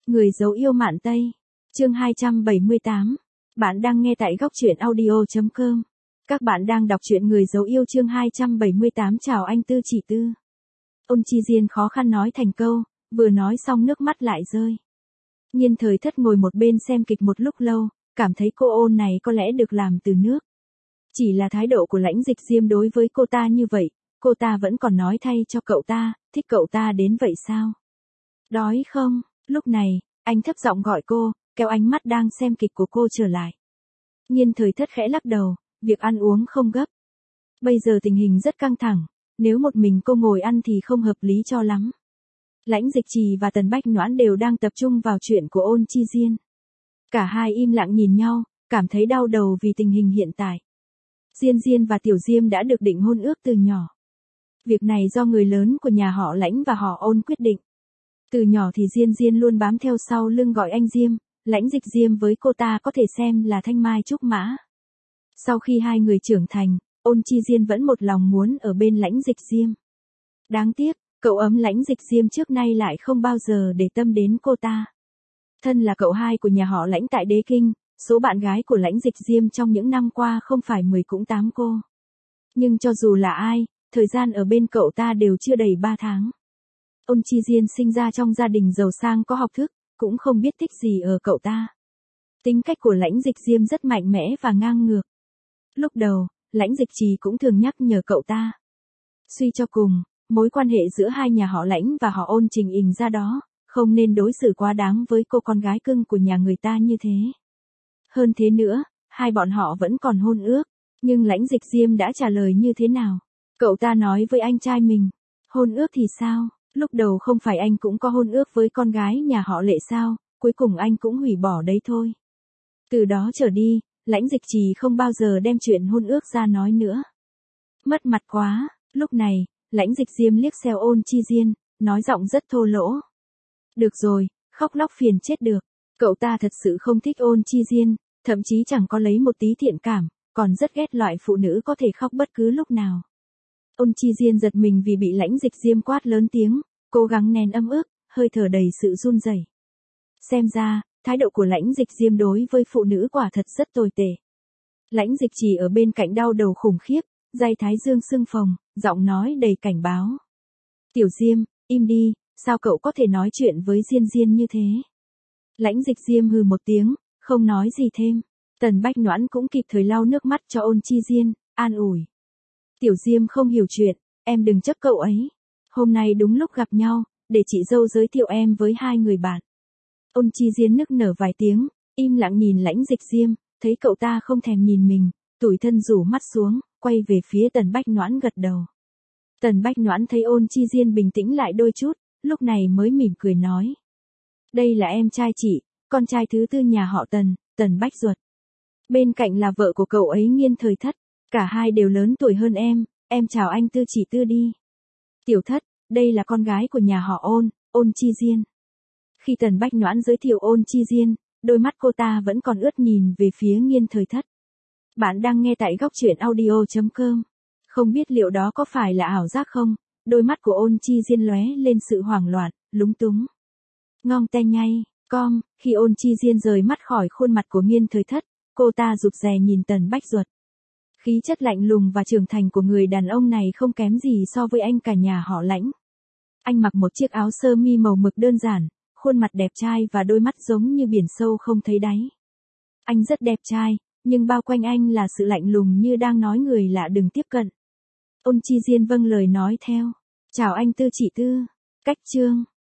Người dấu yêu Mạn Tây. Chương 278. Bạn đang nghe tại góc truyện audio.com. Các bạn đang đọc truyện Người dấu yêu chương 278. Chào anh Tư Chỉ Tư. Ôn Chi Diên khó khăn nói thành câu, vừa nói xong nước mắt lại rơi. Nhiên Thời Thất ngồi một bên xem kịch một lúc lâu, cảm thấy cô Ôn này có lẽ được làm từ nước. Chỉ là thái độ của Lãnh Dịch Diêm đối với cô ta như vậy, cô ta vẫn còn nói thay cho cậu ta, thích cậu ta đến vậy sao? Đói không? Lúc này, anh thấp giọng gọi cô, kéo ánh mắt đang xem kịch của cô trở lại. Nhiên Thời Thất khẽ lắc đầu, việc ăn uống không gấp. Bây giờ tình hình rất căng thẳng, nếu một mình cô ngồi ăn thì không hợp lý cho lắm. Lãnh Dịch Trì và Tần Bách Noãn đều đang tập trung vào chuyện của Ôn Chi Diên. Cả hai im lặng nhìn nhau, cảm thấy đau đầu vì tình hình hiện tại. Diên và Tiểu Diêm đã được định hôn ước từ nhỏ. Việc này do người lớn của nhà họ Lãnh và họ Ôn quyết định. Từ nhỏ thì Diên luôn bám theo sau lưng gọi anh Diêm, Lãnh Dịch Diêm với cô ta có thể xem là thanh mai trúc mã. Sau khi hai người trưởng thành, Ôn Chi Diên vẫn một lòng muốn ở bên Lãnh Dịch Diêm. Đáng tiếc, cậu ấm Lãnh Dịch Diêm trước nay lại không bao giờ để tâm đến cô ta. Thân là cậu hai của nhà họ Lãnh tại Đế Kinh, số bạn gái của Lãnh Dịch Diêm trong những năm qua không phải 10 cũng 8 cô. Nhưng cho dù là ai, thời gian ở bên cậu ta đều chưa đầy 3 tháng. Ôn Chi Diên sinh ra trong gia đình giàu sang có học thức, cũng không biết thích gì ở cậu ta. Tính cách của Lãnh Dịch Diêm rất mạnh mẽ và ngang ngược. Lúc đầu, Lãnh Dịch Trì cũng thường nhắc nhở cậu ta. Suy cho cùng, mối quan hệ giữa hai nhà họ Lãnh và họ Ôn trình hình ra đó, không nên đối xử quá đáng với cô con gái cưng của nhà người ta như thế. Hơn thế nữa, hai bọn họ vẫn còn hôn ước, nhưng Lãnh Dịch Diêm đã trả lời như thế nào? Cậu ta nói với anh trai mình, hôn ước thì sao? Lúc đầu không phải anh cũng có hôn ước với con gái nhà họ Lệ sao, cuối cùng anh cũng hủy bỏ đấy thôi. Từ đó trở đi, Lãnh Dịch Trì không bao giờ đem chuyện hôn ước ra nói nữa. Mất mặt quá, lúc này, Lãnh Dịch Diêm liếc xéo Ôn Chi Diên, nói giọng rất thô lỗ. Được rồi, khóc lóc phiền chết được, cậu ta thật sự không thích Ôn Chi Diên, thậm chí chẳng có lấy một tí thiện cảm, còn rất ghét loại phụ nữ có thể khóc bất cứ lúc nào. Ôn Chi Diên giật mình vì bị Lãnh Dịch Diêm quát lớn tiếng, cố gắng nén ấm ức, hơi thở đầy sự run rẩy. Xem ra, thái độ của Lãnh Dịch Diêm đối với phụ nữ quả thật rất tồi tệ. Lãnh Dịch Trì ở bên cạnh đau đầu khủng khiếp, day thái dương sưng phồng, giọng nói đầy cảnh báo. Tiểu Diêm, im đi, sao cậu có thể nói chuyện với Diên như thế? Lãnh Dịch Diêm hừ một tiếng, không nói gì thêm. Tần Bách Noãn cũng kịp thời lau nước mắt cho Ôn Chi Diên, an ủi. Tiểu Diêm không hiểu chuyện, em đừng chấp cậu ấy. Hôm nay đúng lúc gặp nhau, để chị dâu giới thiệu em với hai người bạn. Ôn Chi Diên nức nở vài tiếng, im lặng nhìn Lãnh Dịch Diêm, thấy cậu ta không thèm nhìn mình, tủi thân rủ mắt xuống, quay về phía Tần Bách Noãn gật đầu. Tần Bách Noãn thấy Ôn Chi Diên bình tĩnh lại đôi chút, lúc này mới mỉm cười nói. Đây là em trai chị, con trai thứ tư nhà họ Tần, Tần Bách Duật. Bên cạnh là vợ của cậu ấy Nhiên Thời Thất, cả hai đều lớn tuổi hơn em chào anh Tư Chỉ Tư đi. Tiểu Thất, đây là con gái của nhà họ Ôn, Ôn Chi Diên. Khi Tần Bách Noãn giới thiệu Ôn Chi Diên, đôi mắt cô ta vẫn còn ướt nhìn về phía Nhiên Thời Thất. Bạn đang nghe tại góc truyện audio.com. Không biết liệu đó có phải là ảo giác không? Đôi mắt của Ôn Chi Diên lóe lên sự hoảng loạn, lúng túng. Ngong te nhay, khi Ôn Chi Diên rời mắt khỏi khuôn mặt của Nhiên Thời Thất, cô ta rụt rè nhìn Tần Bách Duật. Khí chất lạnh lùng và trưởng thành của người đàn ông này không kém gì so với anh cả nhà họ Lãnh. Anh mặc một chiếc áo sơ mi màu mực đơn giản, khuôn mặt đẹp trai và đôi mắt giống như biển sâu không thấy đáy. Anh rất đẹp trai, nhưng bao quanh anh là sự lạnh lùng như đang nói người lạ đừng tiếp cận. Ôn Chi Diên vâng lời nói theo. Chào anh Tư Chỉ Tư. Cách chương.